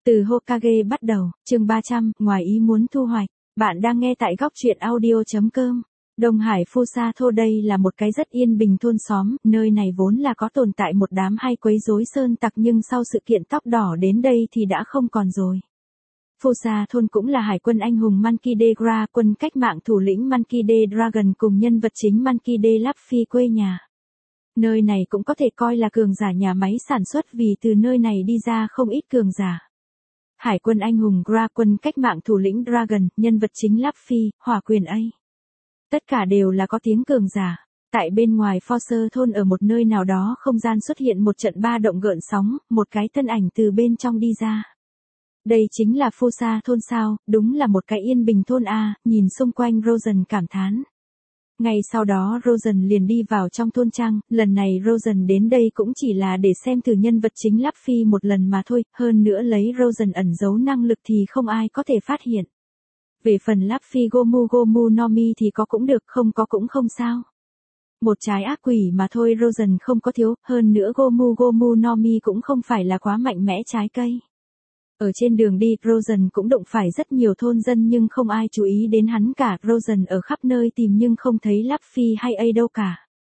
Từ Hokage bắt đầu, chương 300, ngoài ý muốn thu hoạch. Bạn đang nghe tại góc truyện audio.com. Đông Hải Fusato đây là một cái rất yên bình thôn xóm, nơi này vốn là có tồn tại một đám hay quấy rối sơn tặc nhưng sau sự kiện tóc đỏ đến đây thì đã không còn rồi. Fusa thôn cũng là hải quân anh hùng Monkey D. Gra, quân cách mạng thủ lĩnh Monkey D. Dragon cùng nhân vật chính Monkey D. Luffy quê nhà. Nơi này cũng có thể coi là cường giả nhà máy sản xuất vì từ nơi này đi ra không ít cường giả. Hải quân anh hùng Gra, quân cách mạng thủ lĩnh Dragon, nhân vật chính Luffy, hỏa quyền A. Tất cả đều là có tiếng cường giả. Tại bên ngoài Forcer thôn ở một nơi nào đó không gian xuất hiện một trận ba động gợn sóng, một cái thân ảnh từ bên trong đi ra. Đây chính là Fusa thôn sao, đúng là một cái yên bình thôn A, nhìn xung quanh Rosen cảm thán. Ngay sau đó Rosen liền đi vào trong thôn trang, lần này Rosen đến đây cũng chỉ là để xem thử nhân vật chính Luffy một lần mà thôi, hơn nữa lấy Rosen ẩn giấu năng lực thì không ai có thể phát hiện. Về phần Luffy Gomu no Mi thì có cũng được, không có cũng không sao. Một trái ác quỷ mà thôi Rosen không có thiếu, hơn nữa Gomu no Mi cũng không phải là quá mạnh mẽ trái cây. Ở trên đường đi, Rosen cũng đụng phải rất nhiều thôn dân nhưng không ai chú ý đến hắn cả. Rosen ở khắp nơi tìm nhưng không thấy Luffy hay A đâu cả.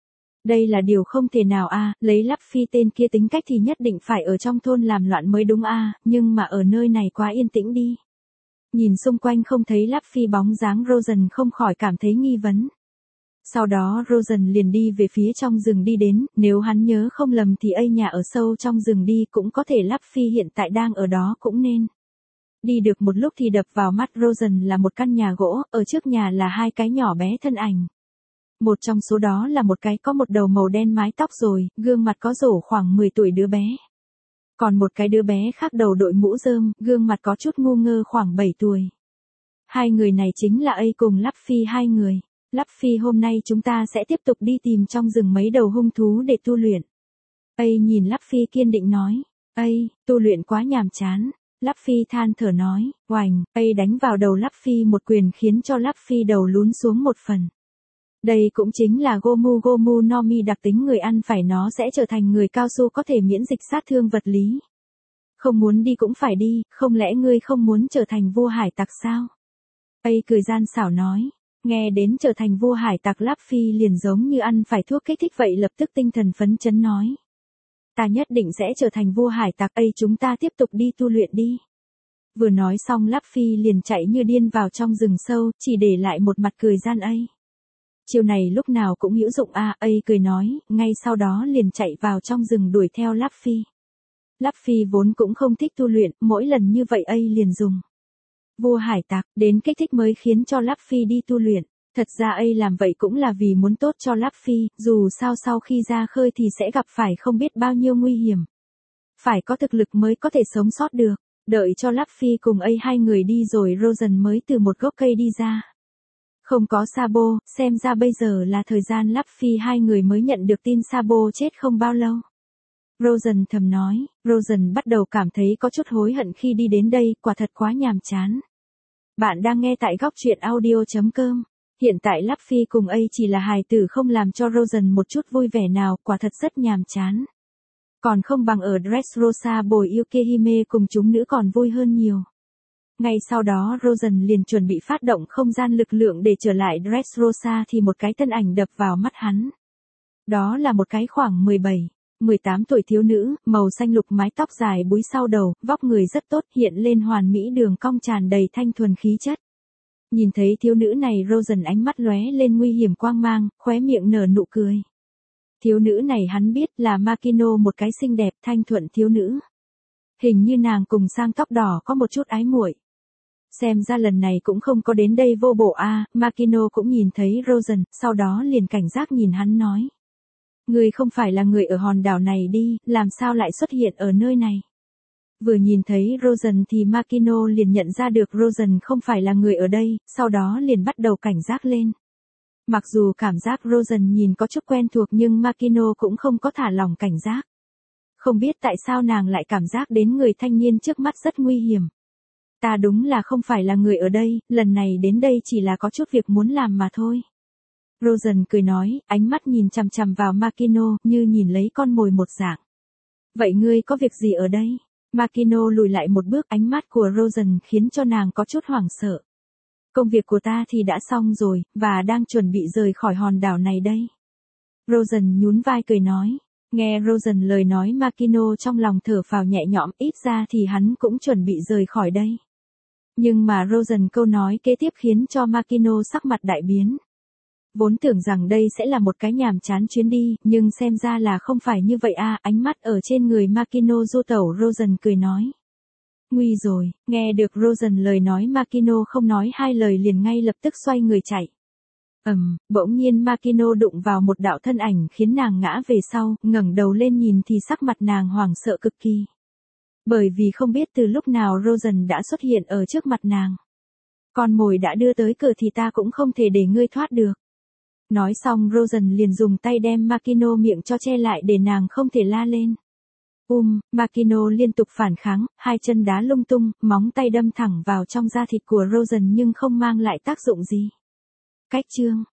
Đây là điều không thể nào a, lấy Luffy tên kia tính cách thì nhất định phải ở trong thôn làm loạn mới đúng a, nhưng mà ở nơi này quá yên tĩnh đi. Nhìn xung quanh không thấy Luffy bóng dáng Rosen không khỏi cảm thấy nghi vấn. Sau đó Rosen liền đi về phía trong rừng đi đến, nếu hắn nhớ không lầm thì A nhà ở sâu trong rừng đi cũng có thể Luffy hiện tại đang ở đó cũng nên. Đi được một lúc thì đập vào mắt Rosen là một căn nhà gỗ, ở trước nhà là hai cái nhỏ bé thân ảnh. Một trong số đó là một cái có một đầu màu đen mái tóc rồi, gương mặt có rổ khoảng 10 tuổi đứa bé. Còn một cái đứa bé khác đầu đội mũ rơm, gương mặt có chút ngu ngơ khoảng 7 tuổi. Hai người này chính là A cùng Luffy hai người. Luffy hôm nay chúng ta sẽ tiếp tục đi tìm trong rừng mấy đầu hung thú để tu luyện. A nhìn Luffy kiên định nói. A, tu luyện quá nhàm chán. Luffy than thở nói. Oành, A đánh vào đầu Luffy một quyền khiến cho Luffy đầu lún xuống một phần. Đây cũng chính là Gomu no Mi đặc tính người ăn phải, nó sẽ trở thành người cao su có thể miễn dịch sát thương vật lý. Không muốn đi cũng phải đi, không lẽ ngươi không muốn trở thành vua hải tặc sao? A cười gian xảo nói. Nghe đến trở thành vua hải tặc Luffy liền giống như ăn phải thuốc kích thích vậy, lập tức tinh thần phấn chấn nói. Ta nhất định sẽ trở thành vua hải tặc. A chúng ta tiếp tục đi tu luyện đi. Vừa nói xong Luffy liền chạy như điên vào trong rừng sâu, chỉ để lại một mặt cười gian A. Chiều này lúc nào cũng hữu dụng a, A cười nói, ngay sau đó liền chạy vào trong rừng đuổi theo Luffy. Luffy vốn cũng không thích tu luyện, mỗi lần như vậy A liền dùng vua hải tặc đến kích thích mới khiến cho Luffy đi tu luyện. Thật ra A làm vậy cũng là vì muốn tốt cho Luffy, dù sao sau khi ra khơi thì sẽ gặp phải không biết bao nhiêu nguy hiểm. Phải có thực lực mới có thể sống sót được. Đợi cho Luffy cùng A hai người đi rồi Rosen mới từ một gốc cây đi ra. Không có Sabo, xem ra bây giờ là thời gian Luffy hai người mới nhận được tin Sabo chết không bao lâu. Rosen thầm nói, Rosen bắt đầu cảm thấy có chút hối hận khi đi đến đây, quả thật quá nhàm chán. Bạn đang nghe tại góc truyện audio.com. Hiện tại Luffy cùng A chỉ là hài tử không làm cho Rosen một chút vui vẻ nào, quả thật rất nhàm chán. Còn không bằng ở Dressrosa bồi Yukihime cùng chúng nữ còn vui hơn nhiều. Ngay sau đó Rosen liền chuẩn bị phát động không gian lực lượng để trở lại Dressrosa thì một cái thân ảnh đập vào mắt hắn. Đó là một cái khoảng 17-18 tuổi thiếu nữ, màu xanh lục, mái tóc dài búi sau đầu, vóc người rất tốt, hiện lên hoàn mỹ đường cong tràn đầy thanh thuần khí chất. Nhìn thấy thiếu nữ này Rosen ánh mắt lóe lên nguy hiểm quang mang, khóe miệng nở nụ cười. Thiếu nữ này hắn biết là Makino, một cái xinh đẹp thanh thuần thiếu nữ. Hình như nàng cùng sang tóc đỏ có một chút ái muội. Xem ra lần này cũng không có đến đây vô bộ a. Makino cũng nhìn thấy Rosen, sau đó liền cảnh giác nhìn hắn nói. Người không phải là người ở hòn đảo này đi, làm sao lại xuất hiện ở nơi này? Vừa nhìn thấy Rosen thì Makino liền nhận ra được Rosen không phải là người ở đây, sau đó liền bắt đầu cảnh giác lên. Mặc dù cảm giác Rosen nhìn có chút quen thuộc nhưng Makino cũng không có thả lỏng cảnh giác. Không biết tại sao nàng lại cảm giác đến người thanh niên trước mắt rất nguy hiểm. Ta đúng là không phải là người ở đây, lần này đến đây chỉ là có chút việc muốn làm mà thôi. Rosen cười nói, ánh mắt nhìn chằm chằm vào Makino, như nhìn lấy con mồi một dạng. Vậy ngươi có việc gì ở đây? Makino lùi lại một bước, ánh mắt của Rosen khiến cho nàng có chút hoảng sợ. Công việc của ta thì đã xong rồi, và đang chuẩn bị rời khỏi hòn đảo này đây. Rosen nhún vai cười nói. Nghe Rosen lời nói, Makino trong lòng thở phào nhẹ nhõm, ít ra thì hắn cũng chuẩn bị rời khỏi đây. Nhưng mà Rosen câu nói kế tiếp khiến cho Makino sắc mặt đại biến. Vốn tưởng rằng đây sẽ là một cái nhàm chán chuyến đi, nhưng xem ra là không phải như vậy à, ánh mắt ở trên người Makino du tẩu. Rosen cười nói. Nguy rồi, nghe được Rosen lời nói, Makino không nói hai lời liền ngay lập tức xoay người chạy. Bỗng nhiên Makino đụng vào một đạo thân ảnh khiến nàng ngã về sau, ngẩng đầu lên nhìn thì sắc mặt nàng hoảng sợ cực kỳ. Bởi vì không biết từ lúc nào Rosen đã xuất hiện ở trước mặt nàng. Con mồi đã đưa tới cửa thì ta cũng không thể để ngươi thoát được. Nói xong Rosen liền dùng tay đem Makino miệng cho che lại để nàng không thể la lên. Makino liên tục phản kháng, hai chân đá lung tung, móng tay đâm thẳng vào trong da thịt của Rosen nhưng không mang lại tác dụng gì. Cách chương